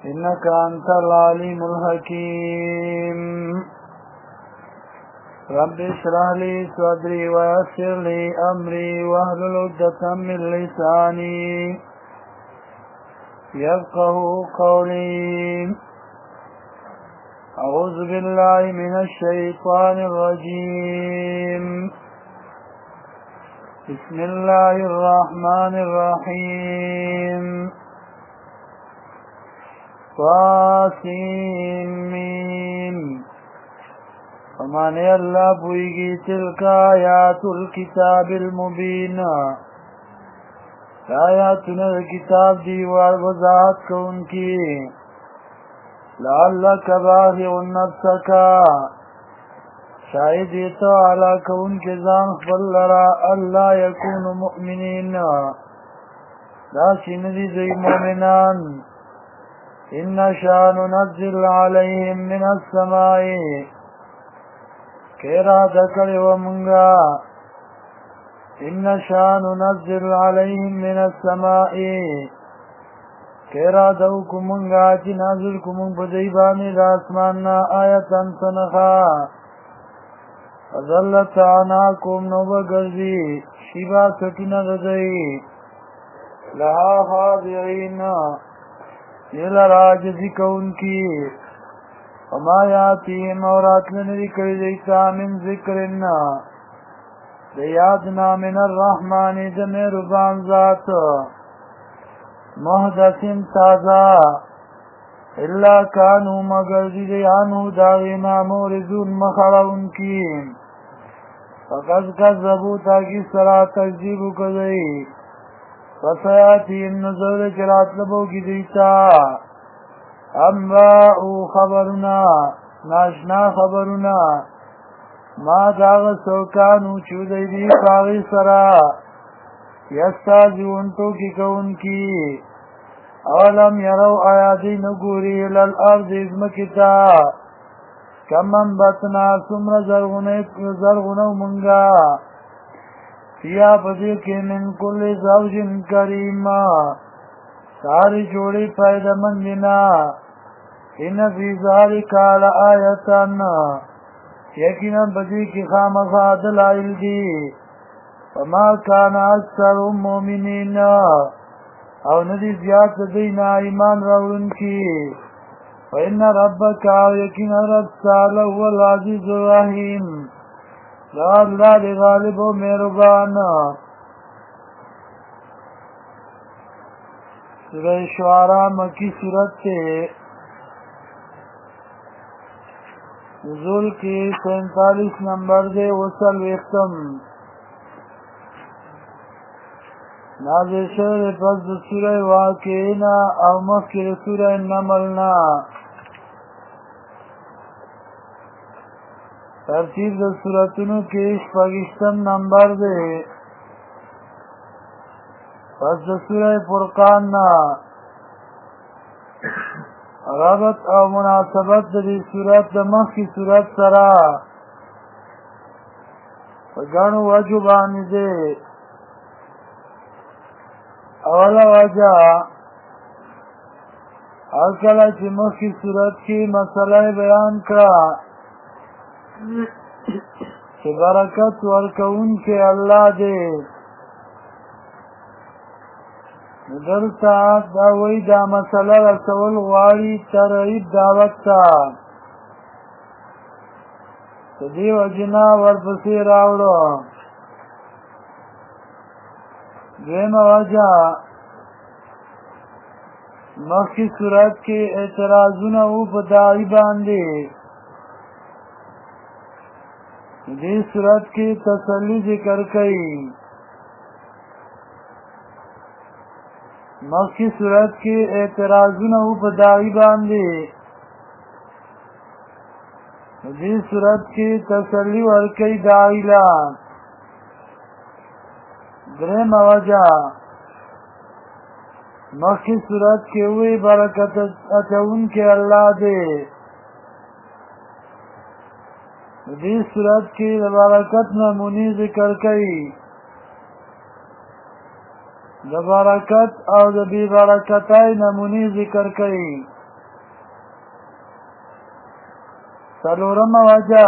إنك أنت العليم الحكيم رب اشرح لي صدري ويسر لي أمري واحلل عقدة من لساني يفقه قولي أعوذ بالله من الشيطان الرجيم بسم الله الرحمن الرحيم طاسمين فمعنی اللہ پوئیگی تلک آیات الكتاب المبین آیاتنا کتاب دیوار وضاحت کون کی لعلک باغع نفسک شاید تو علا کون کے زان خبر لرا اللہ یکون مؤمنین لا شندی دی مومنان إن شاء ننزل عليهم من السماء كيرا ذكر ومنغا إن شاء ننزل عليهم من السماء كيرا دوك منغا نازلكم من بديباني راسماننا آية سنخا فظلت عناكم نوبا قرزي شبا ستنا غزي لها خاضعين نیل راجزی کون کی وما یاتیم اورات لنری کری دیتا من ذکرنا دیادنا من الرحمن دمیر ربان ذات محدثن تازا الا کانو مگر دیانو داغینا مورزون مخرون کی فقد کذبو تاکی سرا تکذیبو کدئی فسیاتیم نظر چرات لبو کی دیتا انباؤ خبرنا ناشنا خبرنا ما داغ سوکانو چودی دی پاغی سرا یستازون تو کی کون کی اولم یرو آیادی نگوری للارض ازمکتا کمم بطنا سمر زرغنو منگا فیا بدی کے من کل زوج کریم ساری جوڑی پیدا مندنا ان فی ذالک لآیتن یقینا بدی کی خامخا دلائل دی وما کان اکثر مومنین او ندی زیاد دینا ایمان راولن کی وان ربک یقینا رب تعالی هو العزیز الرحیم لا اللہ غالب و مہربان سورہ شعراء مکی صورت کے نزول کی 47 نمبر دے وصل ویختم نازل شعر پس سورہ واقعینا او مخیر سورہ نملنا ترتیب د سورتونو کې شپږم نمبر دی پس د سوره فرقان نه رابط او مناسبت د دې سورت د مخکې سورت سره په ګڼو وجو باندې دی اوله وجه هر کله چې مخکې سورت کې مسله بیان کړه چې برکت ورکون کې الله دې دلته دا وی دا مسله رسول غواړي ترغیب دعوت ته دې وجنا ورپسې راوړو دویمه وجه مخکې صورت کې اعتراضونه و په داعی باندې دې صورت کې تسلی ذکر کړي مخکې صورت کې اعتراضونه و په داعی باندې دې صورت کې تسلی ورکړي داعی لا درېمه وجه مخکې صورت کې وی برکت اچونکي الله دې دې صورت کې د برکت نمونې ذکر کړي د برکت او د بی برکتای نمونې ذکر کړي څلورم وجه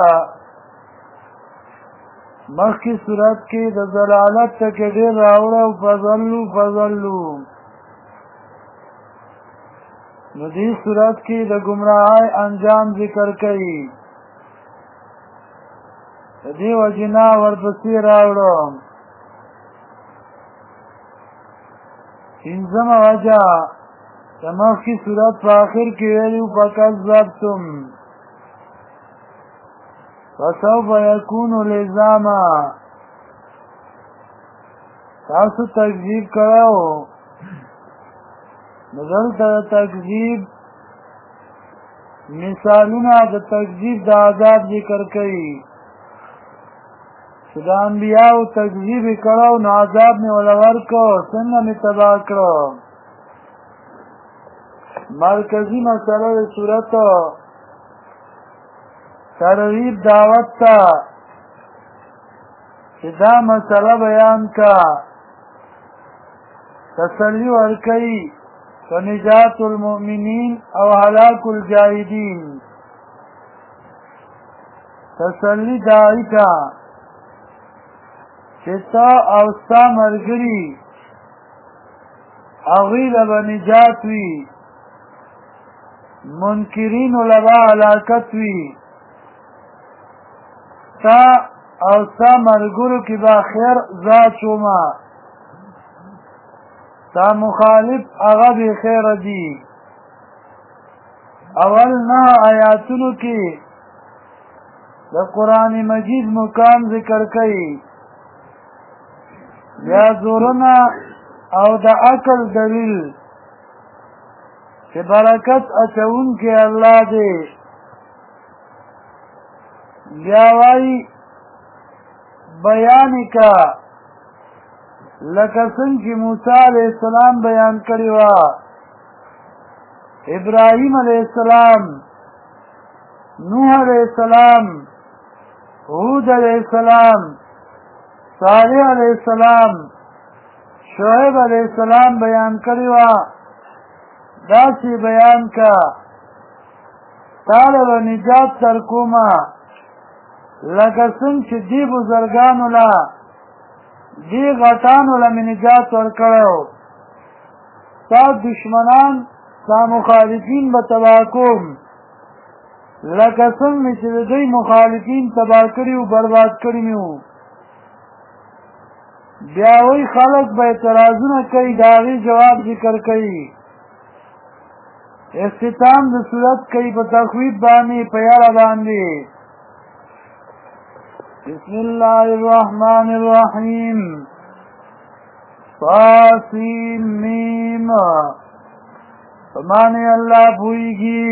مخکې صورت کې د ضلالت ټکی ډېر راوړه او فضلوا نو دې صورت کې د ګمراهۍ انجام ذکر کوي د دې وجنا ورپسې راوړو پنځمه وجه د مخکې صورت په آخر کې ویلي فکذبتم فسوف يكون لزاما تاسو تکذیب کړو دلته تکذیب مثالونه د تکذیب د عذاب ذکر کوي چې د انبیاءو تکذیب کړو نو عذاب مې ولا ورکو څنګه مې تباه کړو مرکزی مسئله د صورت ترغیب دعوت تا چې دا مسئله بیان کا تسلی ورکئی فنجات المؤمنین او هلاك الجاهدین تسلی دائی کا چې تا او ستا مرګري هغوی له به نجات وي منکرینو له به هلاکت وي تا او ستا مرګرو کې به خیر ذات شوما تا مخالف هغه بې خیره دي اول 9 آیاتونو کې د قرآن مجید مقام ذکر کوي بیا زورنا او د عقل دلیل چې برکت اچون کې الله دی بیا وايي بیان کا لکه څنګه چې موسی علیہ السلام بیان کړی و ابراهیم علیہ السلام نوح علیہ السلام هود علیہ السلام صالح علیہ السلام شعیب علیہ السلام بیان کړی و داسې بیان کا طالب نجات تر کومه لکه څنګه چې دی بزرګانو لا دی غټانو لا نجات ورکړو تا دشمنان تا مخالفین به تباه کوم لکه څنګه چې دوی مخالفین تباه کړي او برباد کړي مو بیا وی خلق به اعتراضونه کوي د هغې جواب ذکر کوي اختتام د صورت کوي په تخویف باندې په یاره باندې بسم الله الرحمن الرحیم طاسیم میم فمانی اللہ پوئیگی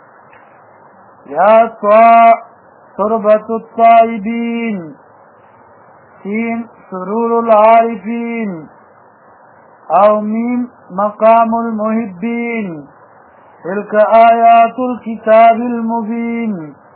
یا تربت الطائبین سین سرور العارفین او میم مقام المحبین تلك آیات الكتاب المبین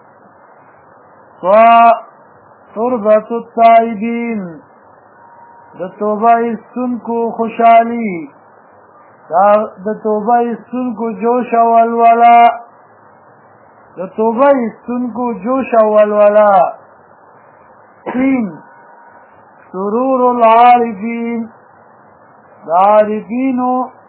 تربت الطائبین د توبه ایستونکو خوشحالی د توبه ایستونکو جوش او ولوله د توبه ایستونکو جوش او ولوله سین سرور العارفین د عارفینو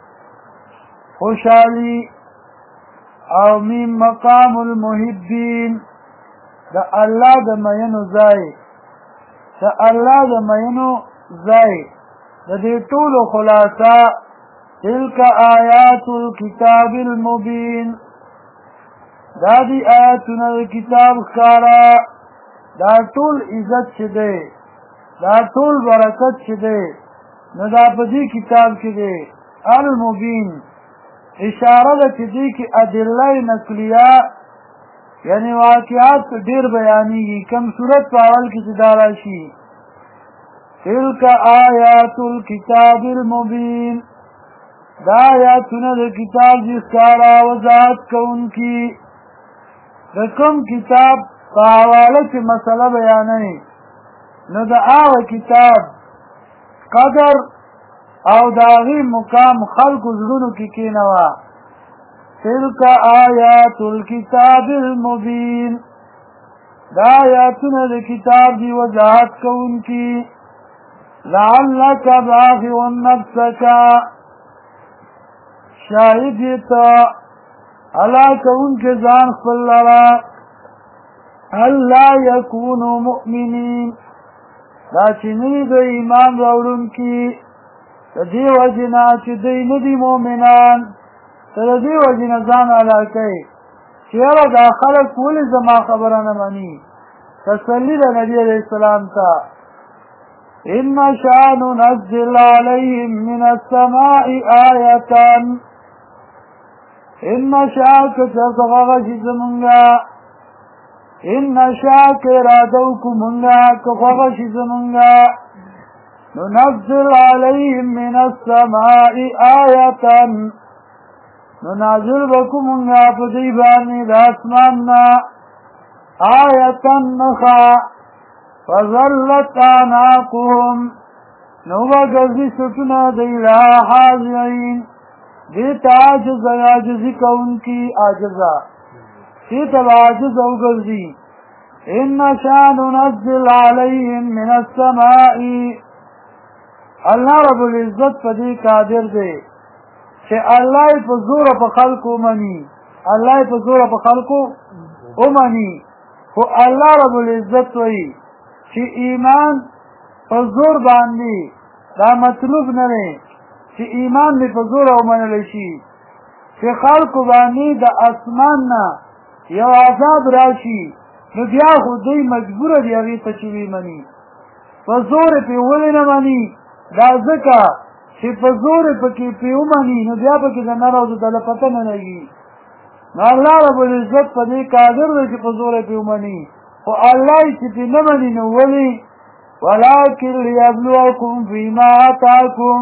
خوشحالی او میم مقام المحبین د الله د مینو ځای د الله د مینو ځای د دې ټولو خلاصه تلک آیات الكتاب المبین دا دی آیاتونه د کتاب ښکاره دا ټول عزت چې دی دا ټول برکت چې دی نو دا په دې کتاب کې دی المبین اشاره ده چې دې کې ادله نقلیه یعنی واقعات ډیر بیانېږي کم صورت په اول کې چې دا راشي تلک آیات الكتاب المبین دا آیاتونه د کتاب چې ښکاره وضاحت کوونکي د کوم کتاب په حواله چې مسله بیانوي نو د هغه کتاب قدر او د هغې مقام خلکو زړونو کې کېنوه تلک آیات الكتاب المبین دا آیاتونه د کتاب دی وضاحت کوونکی لعلک باخع نفسک شاهد تا علا کوونکی ځان خپل لرا الله یکونو مؤمنین دا چې نه د ایمان راوړونکي د دې وجې نه چې دوی نه دي مؤمنان ته د دې وجې نه ځان هلاک کوي چې یاره دا خلک ولې زما خبره نه مني تسلي د نبي علیه السلام ته إن نشأ ننزل عليهم من السماء آية إن نشأ كتغغ شزمنغا إن نشأ كرادوكمنغا كغغ شزمنغا ننزل عليهم من السماء آية ننزل بكمنغا فديباني داسماننا آية نخا فظلت أعناقهم نوبا قرزي ستنا ديلا حاضرين دیتا عاجز عاجزی کونکی عاجزا دیتا عاجز او قرزي إن نشأ ننزل عليهم من السماء الله رب العزت پدی قادر دے چې الله په زور په خلقو مني الله په زور په خلقو ومني خو الله رب العزت وایي چې ایمان په زور باندې دا مطلوب نه دی چې ایمان دې په زور ومنل شي چې خلقو باندې د اسمان نه یو عذاب راشي نو بیا خو دوی مجبور دي هغې ته چې ومني په زور پې ولې نه مني دا ځکه چې په زور پکې پې ومني نو بیا پکې د نر او د دله پته نه لګي نو الله رب العزت په دې قادر دی چې په زور پې ومني خو الله چې پې نه مني نو ولې ولكن ليبلوكم فيما آتاكم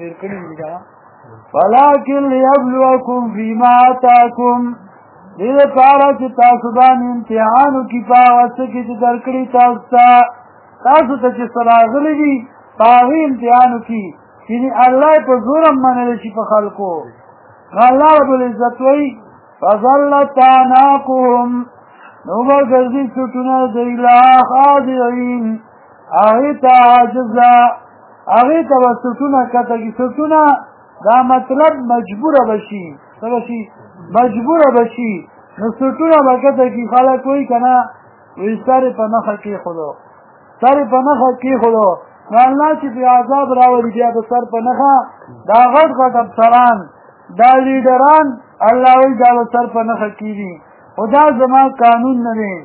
ولكن ليبلوكم فيما آتاكم دې لپاره چې تاسو باندې امتحان وکړي په هغه څه کې چې درکړي تاسو ته چې څه راغلي دي په هغې امتحان وکړي یعنې الله په زور هم منلی شي په خلکو نو الله رب العزت وایي فظلت أعناقهم نو به ګرځي څټونه دوی لا خاضعین هغې ته عاجزه هغې ته به څټونه کته کي څټونه دا مطلب مجبوره به شي څه به شي مجبوره به شي نو څټونه به کته کي خلک وایي که نه وایي سر یې په نښه کېښودو سر یې په نښه کېښودو نو الله چې پرې عذاب راولي بیا به سر په نښه دا غټ غټ افسران دا لیډران الله وایي دا به سر په نښه کېږي خو دا زما قانون نه دی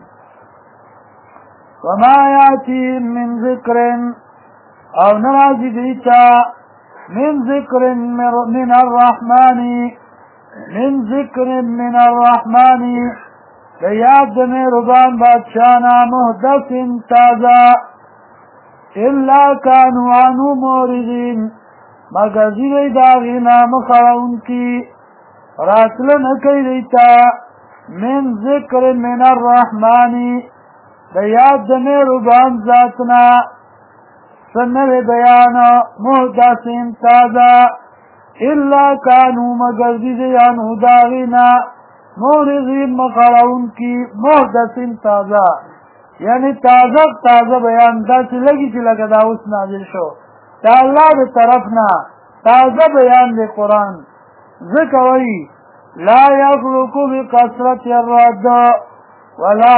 وما یاتیم من ذکر او نه راځي دوی ته من ذکر من الرحمن من ذکر من الرحمن د یاد د مهربان بادشاه نه محدث تازه الا كانوا عنه معرضين مگر دوی د هغې نه مخ اړوونکي راتله نه کوي دوی ته من ذکر من الرحمن د یاد د مهربان ذات نه څه نوی بیان محدث تازه الا كانوا مگر دوی عنه د هغې نه معرضین مخ اړوونکي محدث تازه یعنی تازه بیان داسې لګي چې لکه دا اوس نازل شو دا الله د طرف نه تازه بیان دی قرآن ځکه وایي لا يخلق بکثرة الرد ولا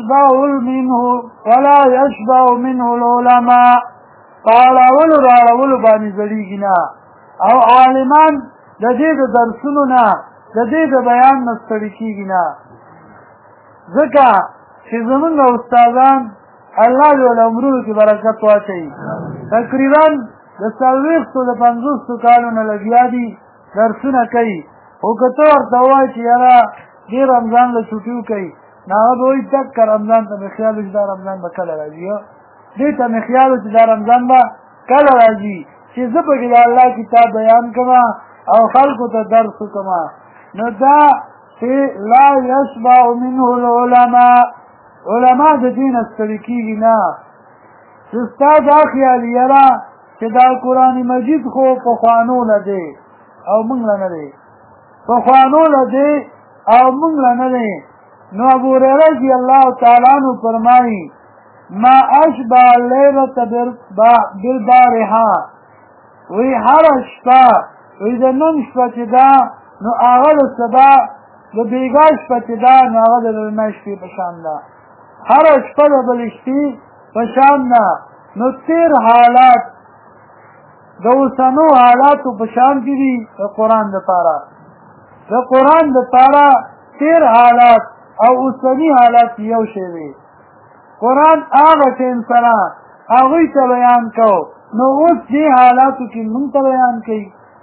يشبع منه العلماء پاړاولو راړولو باندې زړېږي نه او عالمان د دې د درسونو نه د دې د بیان نه ستړي کېږي نه ځکه چې زمونږ استادان الله دې له عمرونو کې برکت واچوي تقریبا د 40 د 50 کالو نه لګیا دي درسونه کوي خو که ته ورته ووایې چې یاره دې رمضان له چوټي وکوي نو هغه به وایي ټکه رمضان ته مې خیال و چې دا رمضان به کله راځي دې ته مې خیال و چې دا رمضان به کله راځي چې زه پکې د الله کتاب بیان کړم او خلکو ته درس وکړم نو دا چې لا یشبع منه العلماء علما د دین ستړي کېږي نه چې ستا دا خیال یاره چې دا قرآن مجید خو پخوانو له دی او موږ له نه دی پخوانو له دی او موږ له نه دی نو ابو هريره رضی الله تعالی عنہ فرمایي ما اشبع الليله بالبارحه وی هر شپه وی د نن شپه چې ده نو هغه د سبا د بیګا شپه چې ده نو هغه د لمر شپې په شان ده هر شپه د بل شپې په شان ده نو تیر حالات د اوسنو حالاتو په شان کې دي د قرآن دپاره د قرآن دپاره تیر حالات او اوسني حالات یو شی دی قرآن هغه ټیم سره هغوی ته بیان کو نو اوس دې حالاتو کې مونږ ته بیان کوي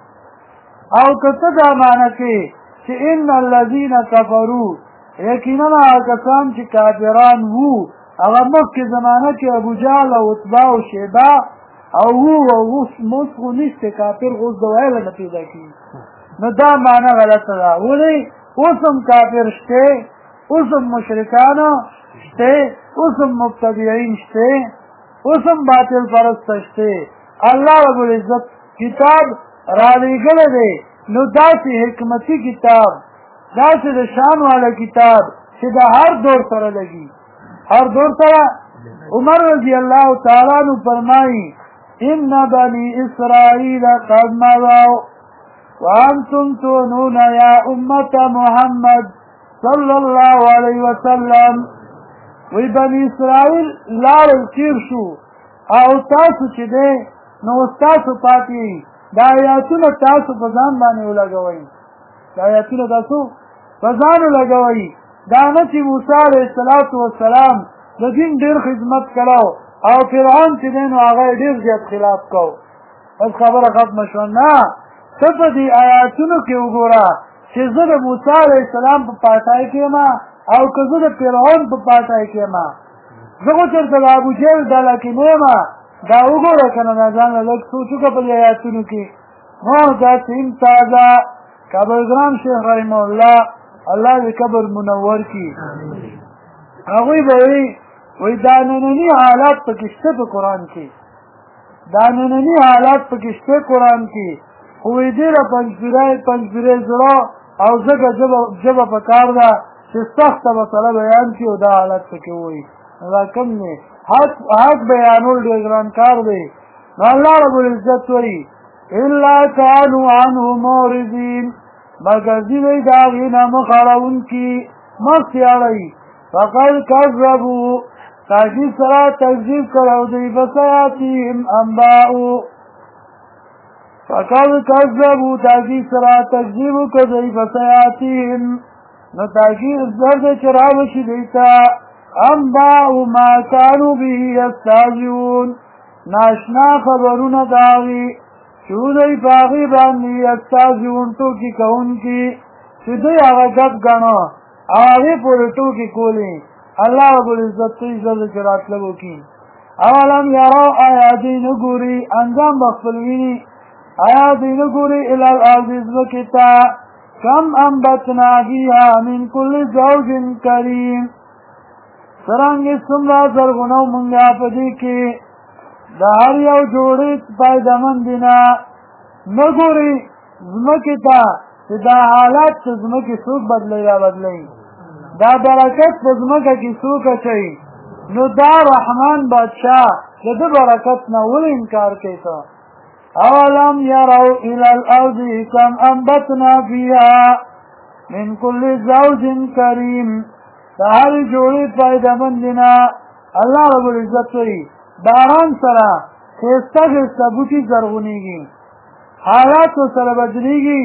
او که ته دا معنی کوي چې ان الذین کفروا یقینا هغه کسان چې کافران وو هغه مخکې زمانه کې ابوجهل او عتبه او شیبه او اوس خو نشته کافر اوس د ویله نه پیدا کېږي نو دا معنی غلطه ده ولې اوس هم کافر شته اوس هم مشرکان شته اوس هم مبتدعین شته اوس هم باطل پرسته شته الله رب العزت کتاب را لېږلی دی نو داسې حکمتي کتاب داسې د شان والا کتاب چې د هر دور سره لګي هر دور سره عمر رضی الله تعالی عنہ فرمایي ان بني اسرائیل قد مضوا وانتم تونون یا امت محمد صلی الله علیه وسلم وی بني اسرائیل لارل تیر شو او تاسو چې دی نو تاسو پاتې دا آیاتونه تاسو په ځان باندې ولګوئ دا آیاتونه تاسو په ځان ولګوئ دا نه چې موسی علیه السلام د دین ډېر خدمت کړو او فرعون چې دی نو هغه ډېر زیات خلاف کو بس خبره ختمه شوه نه ته په دې آیاتونو کې وګوره چې زه د موسی علیه السلام په پاټای کې یم او که زه د فرعون په پاټای کې یم زه خو چېرته د ابوجهل ډله کې نه یم دا وګوره که نه دا ځان له لږ سوچ وکړه په دې آیاتونو کې نو دا سیم تازه کابلګرام شیخ رحمه الله الله دې قبر منور کړي هغوی به وی دا ننني حالات پکې شته په قرآن کې دا ننني حالات پکې شته قرآن کې خو وی دې له پنځپیرۍ زړه او ځکه ژبه پکار ده چې سخته مسله بیان کړي او دا حالت پکې ووایي دا کم دی حق بیانول ډېر ګران کار دی نو الله رب العزت وایي الا كانوا عنه معرضین مگر دې دی د هغې نه مخ اړوونکي مخ یې اړوي فقد کذبوا تاکید سره تکذیب کړو دوی بسیاتهم انباؤ فقد کذبوا تاکید سره تکذیب وکړو دوی بسیاتهم نو تاکید زر دی چې راوشي دوی ته انباء ما كانوا به يستهزئون ناشنا خبرونه د هغې چې دوی په هغې باندې یستهزئون ټوکې کوونکي چې دوی هغه ګپ ګڼه او هغې پورې ټوکې کولې الله رب العزت ته عزت چې راتلل وکړي اولم یرو آیا دوی نه ګوري انجام به خپل ویني آیا دوی نه ګوري الی الارض ځمکې ته کم انبتنا فیها من کل زوج کریم څرنګې څومره زرغونو مونږه په دې کې د هر یو جوړې فایدهمند نه نه ګوري ځمکې ته چې دا حالات چې ځمکې څوک بدلوي را بدلوي دا برکت په ځمکه کې څوک اچوي نو دا رحمان بادشاه د ده برکت نه ولې انکار کوي ته اولم یرو الی الارض کم انبتنا فیها من کل زوج کریم د هر جوړې فایدهمند نه الله رب العزت وایي باران سره ښایسته ښایسته بوټي زرغونېږي حالاتو سره بدلېږي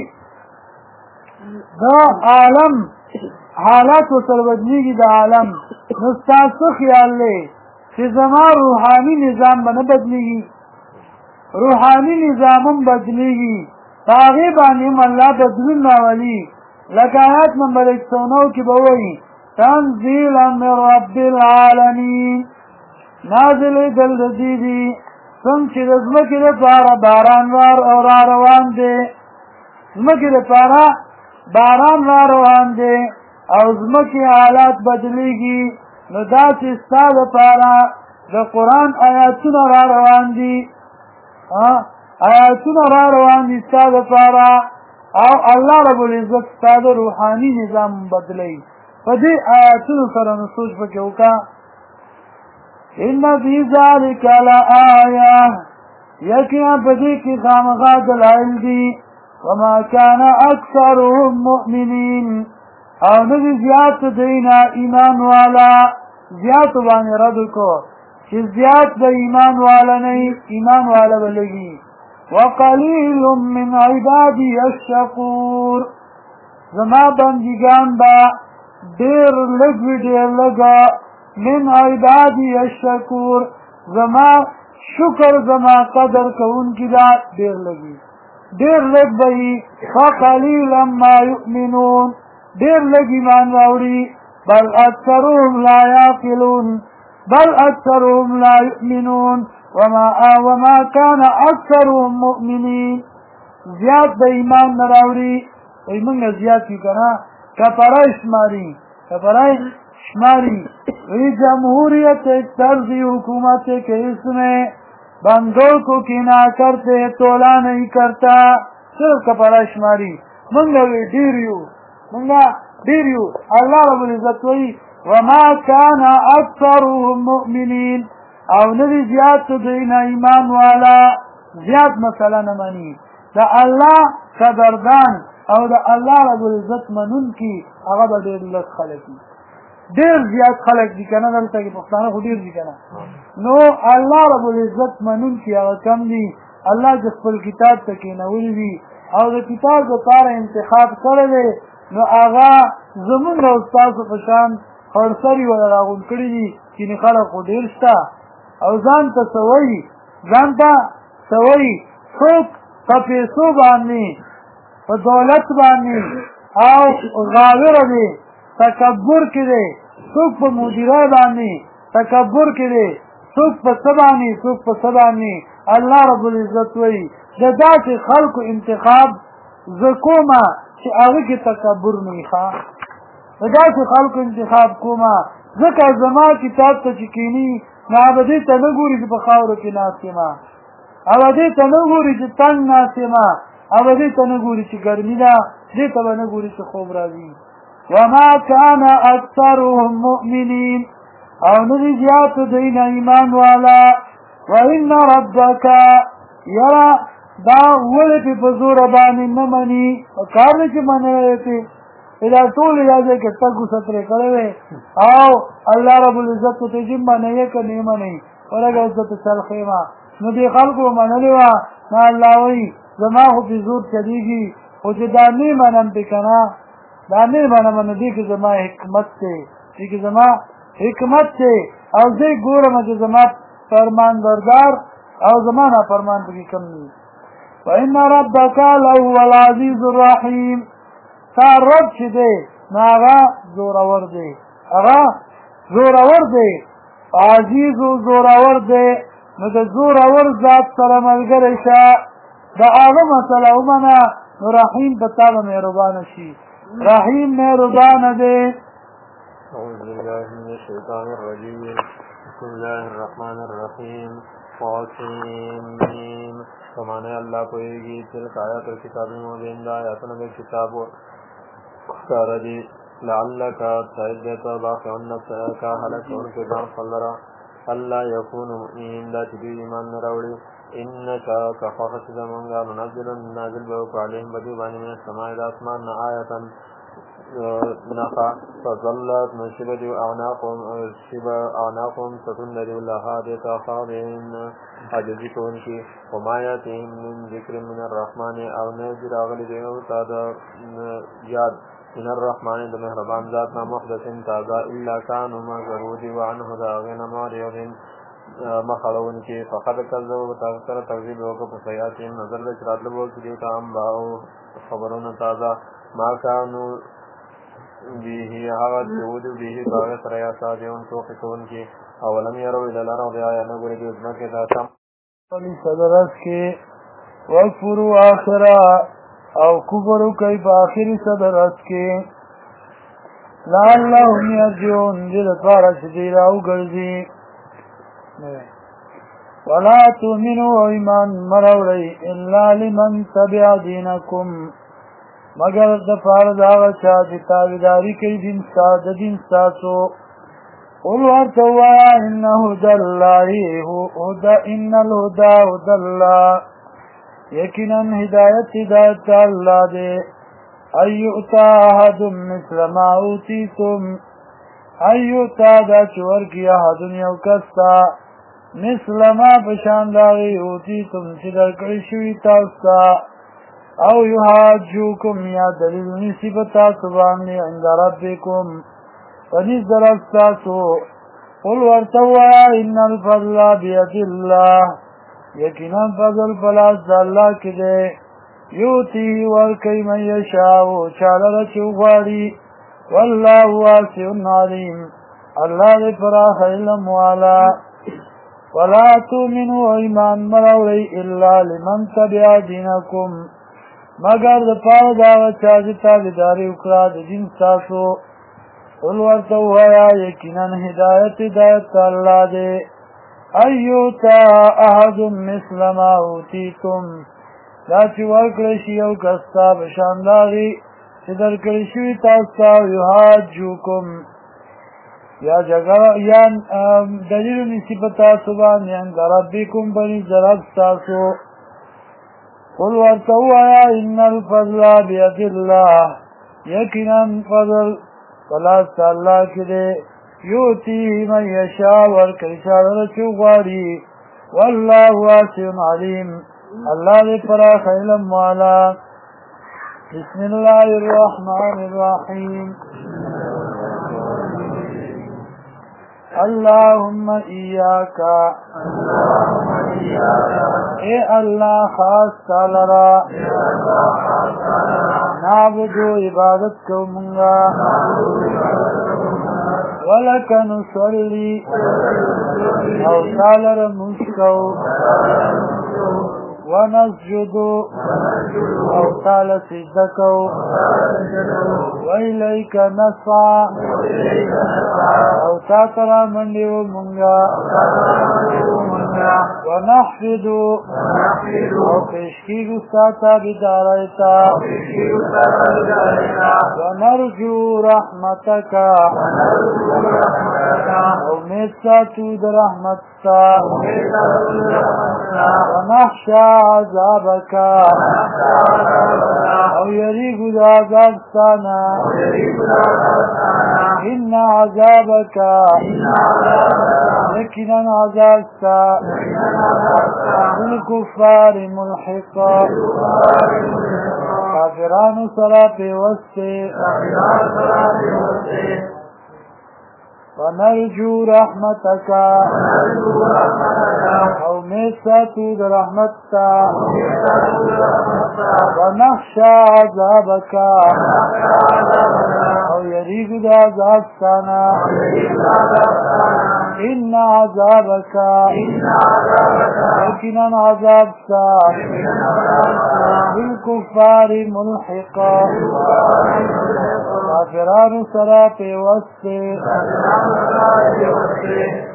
دا عالم حالاتو سره بدلېږي د عالم نو ستاسو خیال دی چې زما روحاني نظام به نه بدلېږي روحاني نظام هم بدلېږي په هغې باندې هم الله بدلون راولي لکه آیات نمبر 109 کې به وایي تنزیلا من رب العالمین نازلېدل د دې دي څنګه چې د ځمکې لپاره باران را روان دی ځمکې لپاره باران را روان دی او ځمکې حالات بدلېږي نو داسې ستا لپاره د قرآن آیاتونه را روان دي آیاتونه را روان دي ستا لپاره او الله رب العزت ستا د روحاني نظام بدلوي په دې آیاتونو سره نو سوچ پکې وکړه ان فی ذلک لآیه یقینا په دې کې خامخا دلایل دي وما كان اکثرهم مؤمنین او نبی زیات دینا ایمان والا زیات باندې رد کو چې زیات د ایمان والا نه ایمان والا بلګي وقلیل من عبادی الشکور زما بندگان با ډیر لږ لږه من عبادی الشکور زما شکر زما قدر کون کی دا ډیر لګي ډیر لږ به فقلیلا ما یؤمنون ډیر لږ ایمان راوړي بل اکثرهم لا یعقلون بل اکثرهم لا یؤمنون وما كان اکثرهم مؤمنین زیاد د ایمان نه راوړي وای موږ زیات کی کنه کفاره شماری وی جمہوریت ایک طرزی حکومت کے اس میں بندوں کو کنا کرتے تولا نہیں کرتا صرف کفاره شماری منگا ډیریو الله رب العزت وی وما كان اکثرهم مؤمنین او ندی زیاد دین ایمان والا زیاد مثلا نمانی دا الله قدردان او دا الله رب العزت منون کی هغه ډیر لږ خلک ډیر زیات خلک دي کنه دلته کې پښتانه خو ډیر دي کنه نو الله رب العزت منون کی هغه کم دي الله د خپل کتاب ته کې نوړي دي او د کتاب لپاره انتخاب کړل نو هغه زمونږ استاد په شان خرسري ولا راغون کړی دي چې خلک خو ډیر شته او ځان ته سوي څوک په پیسو باندې په دولت باندې او غاور دي تکبر کړي څوک په مدیرای باندې تکبر کړي څوک په سبانی الله رب العزت وی د داسې خلکو انتخاب زکوما چې هغه کې تکبر نه ښه د داسې خلکو انتخاب کوما ځکه زما کتاب ته چکینی نه بده ته نه ګوري چې په خاورو کې ناسما او دې ته نه ګوري چې تنگ ناسما او دې ته نه ګوري چې ګرمي ده دې ته نه ګوري چې خوب راځي وما كان اکثرهم مؤمنین او ندی زیات دین ایمان والا وان ربک یرا دا ولې په زور باندې نه مني او کار نه چې مني دا ټول یادې کې تاسو ستره کړو او الله رب العزت ته جمع نه یې کني مني ورګه عزت سلخیما نو دي خلکو منلي وا نه الله وی زما خو په زور چديږي او چې دا نه منم پکنا دا نه منم دي کې زما حکمت ته او زه ګورم چې زما فرمان بردار او زمانہ فرمان به کم ني فإن ربك لهو العزيز الرحيم رب چې دی هغه زورور دی عزیز و زورور دی نو د زورور ذات سره ملګری شه د هغه مسله ومنه نو رحیم په تا به مهربان شي رحیم مهربان دی أعوذ بالله من الشيطان الرجيم بسم الله الرحمن الرحيم قاسم سمانے اللہ کوئی تلک آیات الکتاب مبین دا آیاتنا بے کتاب کاردی لعلکا تعدیتا باقعن نفسکا حلق ان کے جان فلرا اللہ یکون مؤمنین دا چدی ایمان نراوڑی انکا کفاقت زمانگا نازل بہوک علیم بدیبانی من السماع دا اسمان آیتا نخا فظلت نشبد اعناقهم ستندر لها دیتا خاضعين عجزی کون کی ومایاتهم من ذکر من الرحمن او نجر اغلی دیو تادا یاد من الرحمن دا مهربان ذاتنا محدث تازا الا کانو مغرودی وعنه دا غین ماریوغین مخلون کی فقد کذب تاکر تغذیب وکا پسیاتیم نظر بچرات لبو کی دیتا انباؤ خبرون تازا ما کانو بیهی آغا چود بیهی باغت ریاسا دیون توقفون کی اولم یرو الالارو دی آیا نگوری دی ازمک داتا ولی صدرت کے وکفرو آخرہ او کفرو کئی پا آخری صدرت کے لعلہم یرجعون دل پارا چدیراو گرزی ولا تؤمنوا ایمان مروڑی الا لمن تبع دینکم مگر د پاره د هغه چا چې تابعداري کوي د دین ستاسو. قل ورته ووایه ان الهدى هدى الله، یقینا هدایت د الله دی. ان یؤتی احد مثل ما اوتیتم، ان یؤتی دا چې ورکړي احد یو کس ته مثل ما په شان د هغې اوتیتم چې درکړی شوي تاسو ته، او یحاجوکم یا دلیل نیسي په تاسو باندې عند ربکم په نزد د رب ستاسو. قل ورته ووایه ان الفضل بید الله، یقینا فضل په لاس د الله کې دی. یؤتیه ورکوي من یشاء چاله له چې وغواړي. والله واسع علیم، الله دې پراخ علم والا. ولا تؤمنوا ایمان مراوړئ الا لمن تبع دینکم، مگر د پاره د هغه چا چې تابعداري وکړه د دین ستاسو. قل ورته ووایه یقینا هدایت الله دی. ان یؤتی احد مثل ما اوتیتم، دا چې ورکړی شي یو کس ته په شان د هغې چې درکړی شوي تاسو ته. یحاجوکم یا جګړه یا دلیل نیسي په تاسو باندې عند ربکم په نزد د رب ستاسو. قل ورته ووایه ان الفضل بید الله، یقینا فضل په لاس د الله کې دی. یؤتیه من یشاء ورکوي چاله له چې وغواړي. والله واسع علیم، الله دې پراخ علم والا. بسم الله الرحمن الرحیم. اللهم ایاک، اے اللہ خاص تعالی نعبدو عبادت کو منگا، ولک نصلی او تعالی رمشکو، ونسجد او تعالی سجدکو، وإلیک نسعى او تاترا منڈیو منگا، ونحفظ او پیشکی گستاتا بدارائتا، ونرجو رحمتک او میتا تود رحمتتا، ونخشى عذابک او یریگو دا عذابستانا، ان عذابک یقینا عذابستا بالکفار ملحقا کافران سرا پیوستے. ونرجو رحمتک او میساتو در رحمتتا، ونخشى عذابک او یریگو دا عذابستانا، ان عذابک یقینا عذابستا بالکفار ملحقا کافران سرا پیوستے.